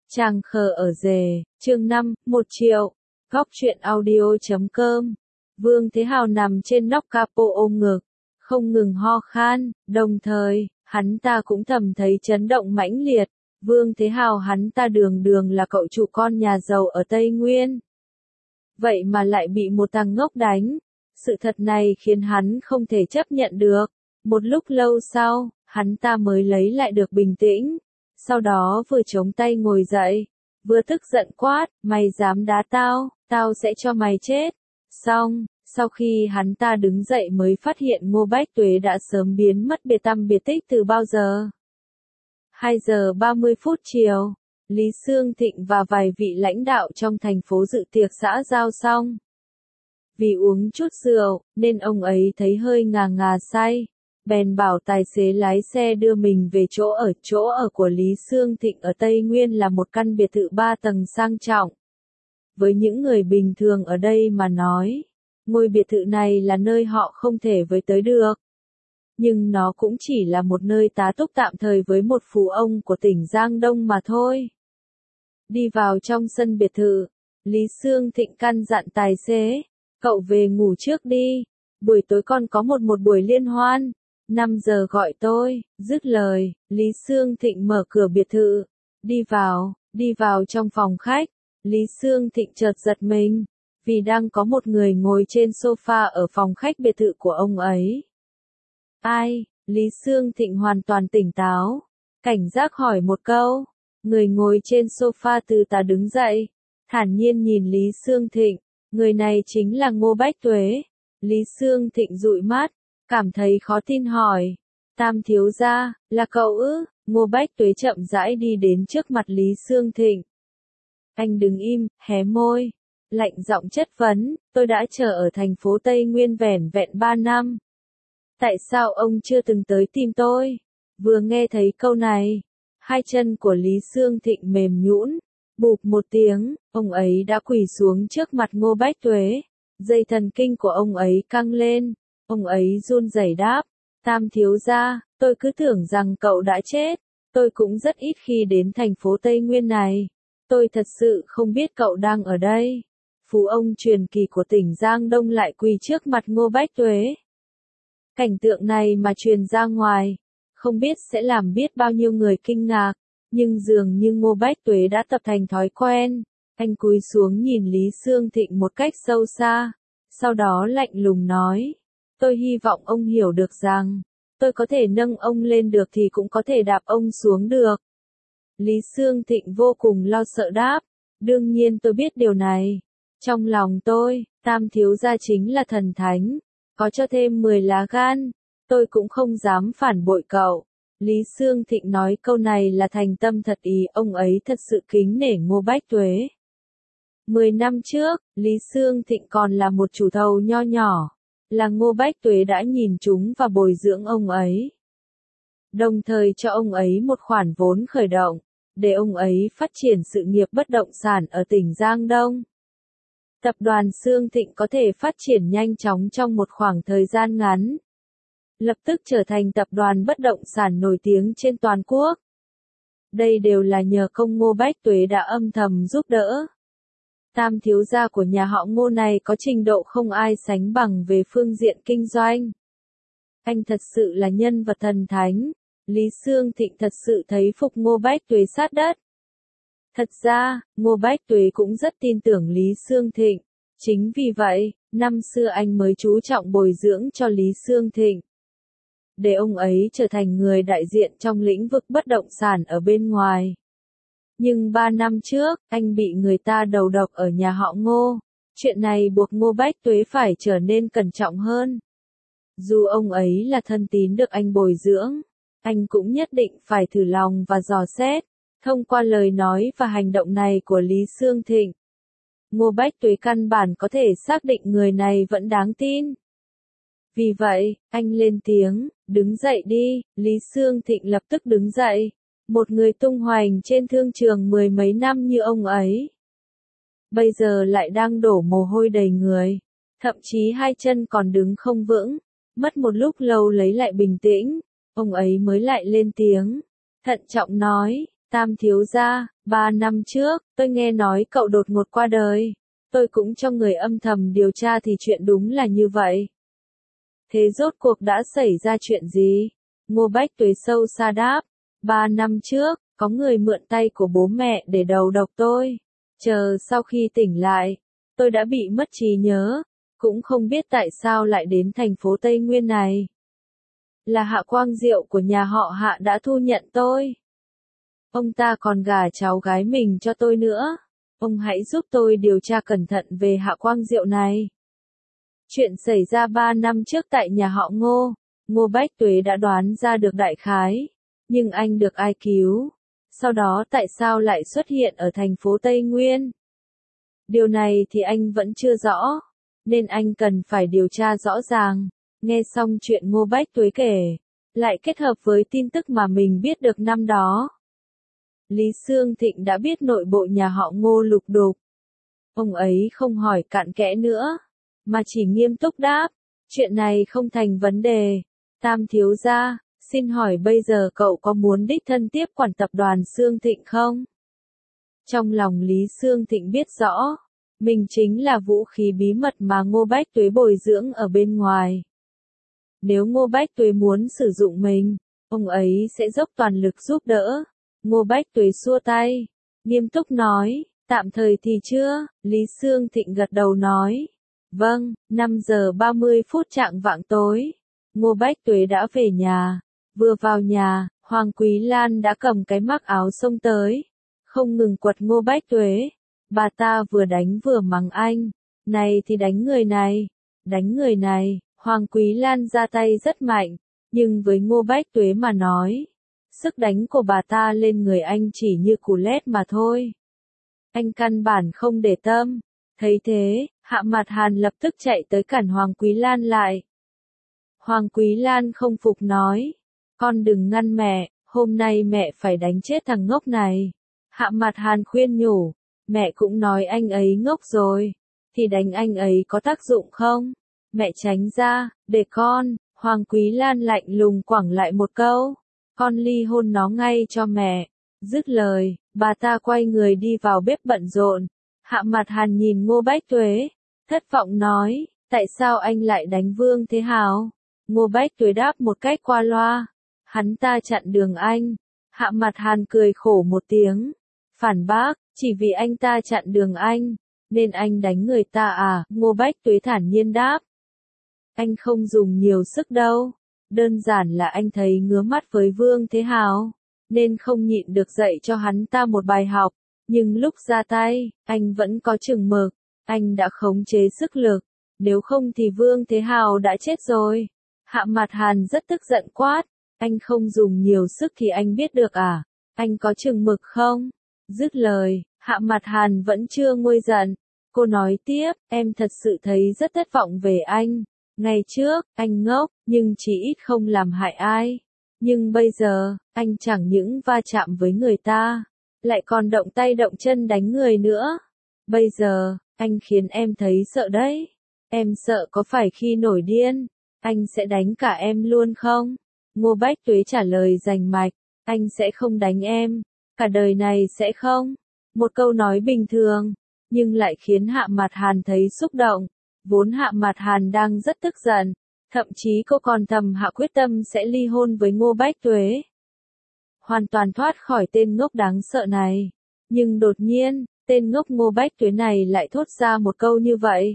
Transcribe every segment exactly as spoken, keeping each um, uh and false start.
Chàng khờ ở rể, chương năm, một triệu. Góc truyện audio chấm com. Vương Thế Hào nằm trên nóc capo ôm ngực, không ngừng ho khan, đồng thời, hắn ta cũng thầm thấy chấn động mãnh liệt. Vương Thế Hào hắn ta đường đường là cậu chủ con nhà giàu ở Tây Nguyên. Vậy mà lại bị một thằng ngốc đánh. Sự thật này khiến hắn không thể chấp nhận được. Một lúc lâu sau, hắn ta mới lấy lại được bình tĩnh. Sau đó vừa chống tay ngồi dậy, vừa tức giận quát, mày dám đá tao, tao sẽ cho mày chết. Xong, sau khi hắn ta đứng dậy mới phát hiện Ngô Bách Tuế đã sớm biến mất biệt tăm biệt tích từ bao giờ. hai giờ ba mươi phút chiều, Lý Xương Thịnh và vài vị lãnh đạo trong thành phố dự tiệc xã giao xong. Vì uống chút rượu, nên ông ấy thấy hơi ngà ngà say. Bèn bảo tài xế lái xe đưa mình về chỗ ở. Chỗ ở của Lý Xương Thịnh ở Tây Nguyên là một căn biệt thự ba tầng sang trọng. Với những người bình thường ở đây mà nói, ngôi biệt thự này là nơi họ không thể với tới được. Nhưng nó cũng chỉ là một nơi tá túc tạm thời với một phú ông của tỉnh Giang Đông mà thôi. Đi vào trong sân biệt thự, Lý Xương Thịnh căn dặn tài xế, cậu về ngủ trước đi, buổi tối còn có một một buổi liên hoan. năm giờ gọi tôi, dứt lời, Lý Xương Thịnh mở cửa biệt thự, đi vào, đi vào trong phòng khách, Lý Xương Thịnh chợt giật mình, vì đang có một người ngồi trên sofa ở phòng khách biệt thự của ông ấy. Ai? Lý Xương Thịnh hoàn toàn tỉnh táo, cảnh giác hỏi một câu, người ngồi trên sofa từ từ đứng dậy, thản nhiên nhìn Lý Xương Thịnh, người này chính là Ngô Bách Tuế. Lý Xương Thịnh dụi mắt, cảm thấy khó tin hỏi, Tam thiếu gia, là cậu ư? Ngô Bách Tuế chậm rãi đi đến trước mặt Lý Xương Thịnh. Anh đứng im, hé môi, lạnh giọng chất vấn, tôi đã chờ ở thành phố Tây Nguyên vẻn vẹn ba năm. Tại sao ông chưa từng tới tìm tôi? Vừa nghe thấy câu này, hai chân của Lý Xương Thịnh mềm nhũn, bụp một tiếng, ông ấy đã quỳ xuống trước mặt Ngô Bách Tuế, dây thần kinh của ông ấy căng lên. Ông ấy run rẩy đáp, Tam thiếu gia, tôi cứ tưởng rằng cậu đã chết, tôi cũng rất ít khi đến thành phố Tây Nguyên này, tôi thật sự không biết cậu đang ở đây. Phú ông truyền kỳ của tỉnh Giang Đông lại quỳ trước mặt Ngô Bách Tuế. Cảnh tượng này mà truyền ra ngoài, không biết sẽ làm biết bao nhiêu người kinh ngạc, nhưng dường như Ngô Bách Tuế đã tập thành thói quen, anh cúi xuống nhìn Lý Xương Thịnh một cách sâu xa, sau đó lạnh lùng nói. Tôi hy vọng ông hiểu được rằng, tôi có thể nâng ông lên được thì cũng có thể đạp ông xuống được. Lý Xương Thịnh vô cùng lo sợ đáp, đương nhiên tôi biết điều này. Trong lòng tôi, Tam thiếu gia chính là thần thánh, có cho thêm mười lá gan, tôi cũng không dám phản bội cậu. Lý Xương Thịnh nói câu này là thành tâm thật ý, ông ấy thật sự kính nể Ngô Bách Tuế. Mười năm trước, Lý Xương Thịnh còn là một chủ thầu nho nhỏ. Là Ngô Bách Tuế đã nhìn chúng và bồi dưỡng ông ấy. Đồng thời cho ông ấy một khoản vốn khởi động, để ông ấy phát triển sự nghiệp bất động sản ở tỉnh Giang Đông. Tập đoàn Xương Thịnh có thể phát triển nhanh chóng trong một khoảng thời gian ngắn. Lập tức trở thành tập đoàn bất động sản nổi tiếng trên toàn quốc. Đây đều là nhờ công Ngô Bách Tuế đã âm thầm giúp đỡ. Tam thiếu gia của nhà họ Ngô này có trình độ không ai sánh bằng về phương diện kinh doanh. Anh thật sự là nhân vật thần thánh. Lý Xương Thịnh thật sự thấy phục Ngô Bách Tuế sát đất. Thật ra, Ngô Bách Tuế cũng rất tin tưởng Lý Xương Thịnh. Chính vì vậy, năm xưa anh mới chú trọng bồi dưỡng cho Lý Xương Thịnh. Để ông ấy trở thành người đại diện trong lĩnh vực bất động sản ở bên ngoài. Nhưng ba năm trước, anh bị người ta đầu độc ở nhà họ Ngô. Chuyện này buộc Ngô Bách Tuế phải trở nên cẩn trọng hơn. Dù ông ấy là thân tín được anh bồi dưỡng, anh cũng nhất định phải thử lòng và dò xét. Thông qua lời nói và hành động này của Lý Xương Thịnh, Ngô Bách Tuế căn bản có thể xác định người này vẫn đáng tin. Vì vậy, anh lên tiếng, đứng dậy đi. Lý Xương Thịnh lập tức đứng dậy. Một người tung hoành trên thương trường mười mấy năm như ông ấy. Bây giờ lại đang đổ mồ hôi đầy người. Thậm chí hai chân còn đứng không vững. Mất một lúc lâu lấy lại bình tĩnh. Ông ấy mới lại lên tiếng. Thận trọng nói, Tam thiếu gia, ba năm trước, tôi nghe nói cậu đột ngột qua đời. Tôi cũng cho người âm thầm điều tra thì chuyện đúng là như vậy. Thế rốt cuộc đã xảy ra chuyện gì? Ngô Bách Tuế sâu xa đáp. Ba năm trước, có người mượn tay của bố mẹ để đầu độc tôi. Chờ sau khi tỉnh lại, tôi đã bị mất trí nhớ, cũng không biết tại sao lại đến thành phố Tây Nguyên này. Là Hạ Quang Diệu của nhà họ Hạ đã thu nhận tôi. Ông ta còn gả cháu gái mình cho tôi nữa. Ông hãy giúp tôi điều tra cẩn thận về Hạ Quang Diệu này. Chuyện xảy ra ba năm trước tại nhà họ Ngô, Ngô Bách Tuế đã đoán ra được đại khái. Nhưng anh được ai cứu? Sau đó tại sao lại xuất hiện ở thành phố Tây Nguyên? Điều này thì anh vẫn chưa rõ, nên anh cần phải điều tra rõ ràng. Nghe xong chuyện Ngô Bách Tuế kể, lại kết hợp với tin tức mà mình biết được năm đó. Lý Xương Thịnh đã biết nội bộ nhà họ Ngô lục đục. Ông ấy không hỏi cặn kẽ nữa, mà chỉ nghiêm túc đáp, chuyện này không thành vấn đề. Tam thiếu gia, xin hỏi bây giờ cậu có muốn đích thân tiếp quản tập đoàn Xương Thịnh không? Trong lòng Lý Xương Thịnh biết rõ, mình chính là vũ khí bí mật mà Ngô Bách Tuế bồi dưỡng ở bên ngoài. Nếu Ngô Bách Tuế muốn sử dụng mình, ông ấy sẽ dốc toàn lực giúp đỡ. Ngô Bách Tuế xua tay, nghiêm túc nói, tạm thời thì chưa. Lý Xương Thịnh gật đầu nói, vâng. Năm giờ ba mươi phút chạng vạng tối, Ngô Bách Tuế đã về nhà. Vừa vào nhà, Hoàng Quý Lan đã cầm cái mắc áo xông tới, không ngừng quật Ngô Bách Tuế. Bà ta vừa đánh vừa mắng anh, này thì đánh người này, đánh người này. Hoàng Quý Lan ra tay rất mạnh, nhưng với Ngô Bách Tuế mà nói, sức đánh của bà ta lên người anh chỉ như củ lét mà thôi. Anh căn bản không để tâm. Thấy thế, Hạ Mạt Hàn lập tức chạy tới cản Hoàng Quý Lan lại. Hoàng Quý Lan không phục nói, con đừng ngăn mẹ, hôm nay mẹ phải đánh chết thằng ngốc này. Hạ Mạt Hàn khuyên nhủ, mẹ cũng nói anh ấy ngốc rồi, thì đánh anh ấy có tác dụng không? Mẹ tránh ra, để con. Hoàng Quý Lan lạnh lùng quẳng lại một câu, con ly hôn nó ngay cho mẹ. Dứt lời, bà ta quay người đi vào bếp bận rộn. Hạ Mạt Hàn nhìn Ngô Bách Tuế, thất vọng nói, tại sao anh lại đánh Vương Thế Hào? Ngô Bách Tuế đáp một cách qua loa, hắn ta chặn đường anh. Hạ Mạt Hàn cười khổ một tiếng, phản bác, chỉ vì anh ta chặn đường anh, nên anh đánh người ta à? Ngô Bách Tuế thản nhiên đáp, anh không dùng nhiều sức đâu, đơn giản là anh thấy ngứa mắt với Vương Thế Hào, nên không nhịn được dạy cho hắn ta một bài học. Nhưng lúc ra tay, anh vẫn có chừng mực, anh đã khống chế sức lực, nếu không thì Vương Thế Hào đã chết rồi. Hạ Mạt Hàn rất tức giận quát, anh không dùng nhiều sức thì anh biết được à? Anh có chừng mực không? Dứt lời, Hạ Mạt Hàn vẫn chưa nguôi giận. Cô nói tiếp, em thật sự thấy rất thất vọng về anh. Ngày trước, anh ngốc, nhưng chỉ ít không làm hại ai. Nhưng bây giờ, anh chẳng những va chạm với người ta, lại còn động tay động chân đánh người nữa. Bây giờ, anh khiến em thấy sợ đấy. Em sợ có phải khi nổi điên, anh sẽ đánh cả em luôn không? Ngô Bách Tuế trả lời rành mạch, anh sẽ không đánh em, cả đời này sẽ không. Một câu nói bình thường, nhưng lại khiến Hạ Mạt Hàn thấy xúc động. Vốn Hạ Mạt Hàn đang rất tức giận, thậm chí cô còn thầm hạ quyết tâm sẽ ly hôn với Ngô Bách Tuế. Hoàn toàn thoát khỏi tên ngốc đáng sợ này. Nhưng đột nhiên, tên ngốc Ngô Bách Tuế này lại thốt ra một câu như vậy,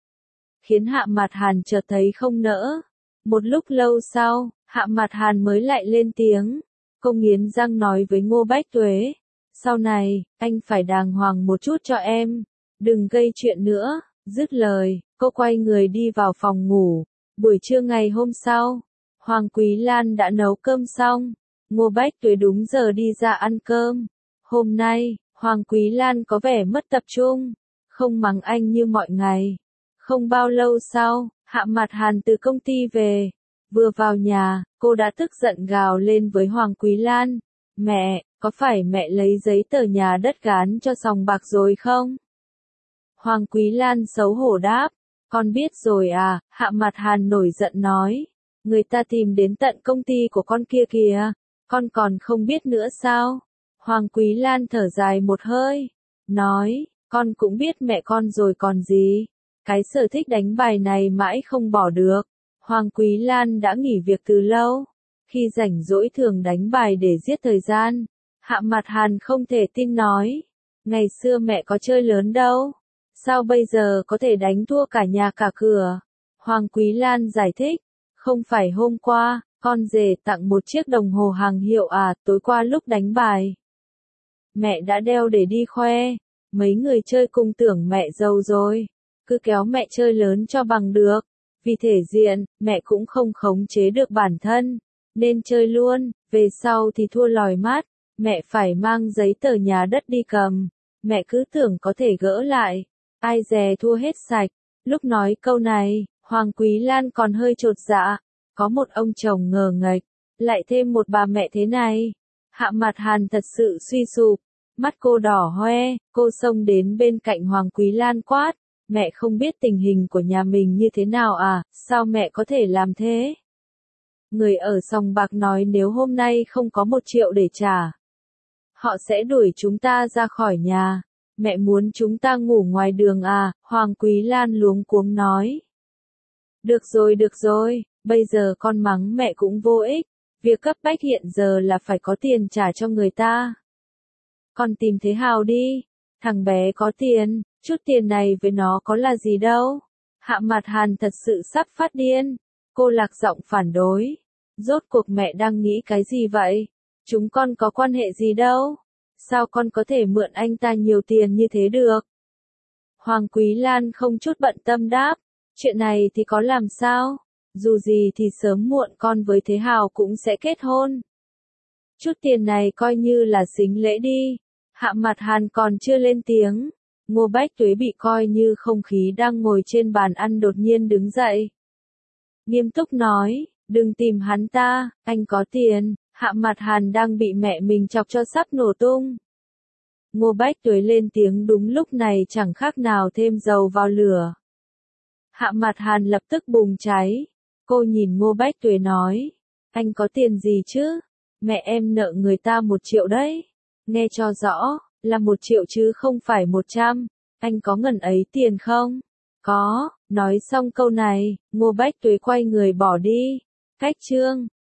khiến Hạ Mạt Hàn chợt thấy không nỡ. Một lúc lâu sau, Hạ Mạt Hàn mới lại lên tiếng. Cô nghiến răng nói với Ngô Bách Tuế, sau này, anh phải đàng hoàng một chút cho em, đừng gây chuyện nữa. Dứt lời, cô quay người đi vào phòng ngủ. Buổi trưa ngày hôm sau, Hoàng Quý Lan đã nấu cơm xong, Ngô Bách Tuế đúng giờ đi ra ăn cơm. Hôm nay, Hoàng Quý Lan có vẻ mất tập trung, không mắng anh như mọi ngày. Không bao lâu sau, Hạ Mạt Hàn từ công ty về. Vừa vào nhà, cô đã tức giận gào lên với Hoàng Quý Lan. Mẹ, có phải mẹ lấy giấy tờ nhà đất gán cho sòng bạc rồi không? Hoàng Quý Lan xấu hổ đáp. Con biết rồi à? Hạ Mạt Hàn nổi giận nói. Người ta tìm đến tận công ty của con kia kìa, con còn không biết nữa sao? Hoàng Quý Lan thở dài một hơi, nói, con cũng biết mẹ con rồi còn gì. Cái sở thích đánh bài này mãi không bỏ được. Hoàng Quý Lan đã nghỉ việc từ lâu. Khi rảnh rỗi thường đánh bài để giết thời gian. Hạ Mặt Hàn không thể tin nói. Ngày xưa mẹ có chơi lớn đâu. Sao bây giờ có thể đánh thua cả nhà cả cửa? Hoàng Quý Lan giải thích. Không phải hôm qua, con rể tặng một chiếc đồng hồ hàng hiệu à, tối qua lúc đánh bài. Mẹ đã đeo để đi khoe. Mấy người chơi cùng tưởng mẹ giàu rồi. Cứ kéo mẹ chơi lớn cho bằng được. Vì thể diện, mẹ cũng không khống chế được bản thân. Nên chơi luôn, về sau thì thua lòi mát. Mẹ phải mang giấy tờ nhà đất đi cầm. Mẹ cứ tưởng có thể gỡ lại. Ai dè thua hết sạch. Lúc nói câu này, Hoàng Quý Lan còn hơi chột dạ. Có một ông chồng ngờ nghệch, lại thêm một bà mẹ thế này. Hạ Mặt Hàn thật sự suy sụp. Mắt cô đỏ hoe, cô xông đến bên cạnh Hoàng Quý Lan quát. Mẹ không biết tình hình của nhà mình như thế nào à, sao mẹ có thể làm thế? Người ở sòng bạc nói nếu hôm nay không có một triệu để trả, họ sẽ đuổi chúng ta ra khỏi nhà. Mẹ muốn chúng ta ngủ ngoài đường à, Hoàng Quý Lan luống cuống nói. Được rồi được rồi, bây giờ con mắng mẹ cũng vô ích. Việc cấp bách hiện giờ là phải có tiền trả cho người ta. Con tìm Thế Hào đi. Thằng bé có tiền, chút tiền này với nó có là gì đâu. Hạ Mặt Hàn thật sự sắp phát điên. Cô lạc giọng phản đối. Rốt cuộc mẹ đang nghĩ cái gì vậy? Chúng con có quan hệ gì đâu. Sao con có thể mượn anh ta nhiều tiền như thế được? Hoàng Quý Lan không chút bận tâm đáp. Chuyện này thì có làm sao? Dù gì thì sớm muộn con với Thế Hào cũng sẽ kết hôn. Chút tiền này coi như là sính lễ đi. Hạ Mặt Hàn còn chưa lên tiếng. Ngô Bách Tuế bị coi như không khí đang ngồi trên bàn ăn đột nhiên đứng dậy. Nghiêm túc nói, đừng tìm hắn ta, anh có tiền. Hạ Mặt Hàn đang bị mẹ mình chọc cho sắp nổ tung. Ngô Bách Tuế lên tiếng đúng lúc này chẳng khác nào thêm dầu vào lửa. Hạ Mặt Hàn lập tức bùng cháy. Cô nhìn Ngô Bách Tuế nói, anh có tiền gì chứ? Mẹ em nợ người ta một triệu đấy. Nghe cho rõ, là một triệu chứ không phải một trăm. Anh có ngần ấy tiền không? Có. Nói xong câu này, Ngô Bách Tuế quay người bỏ đi. Cách chương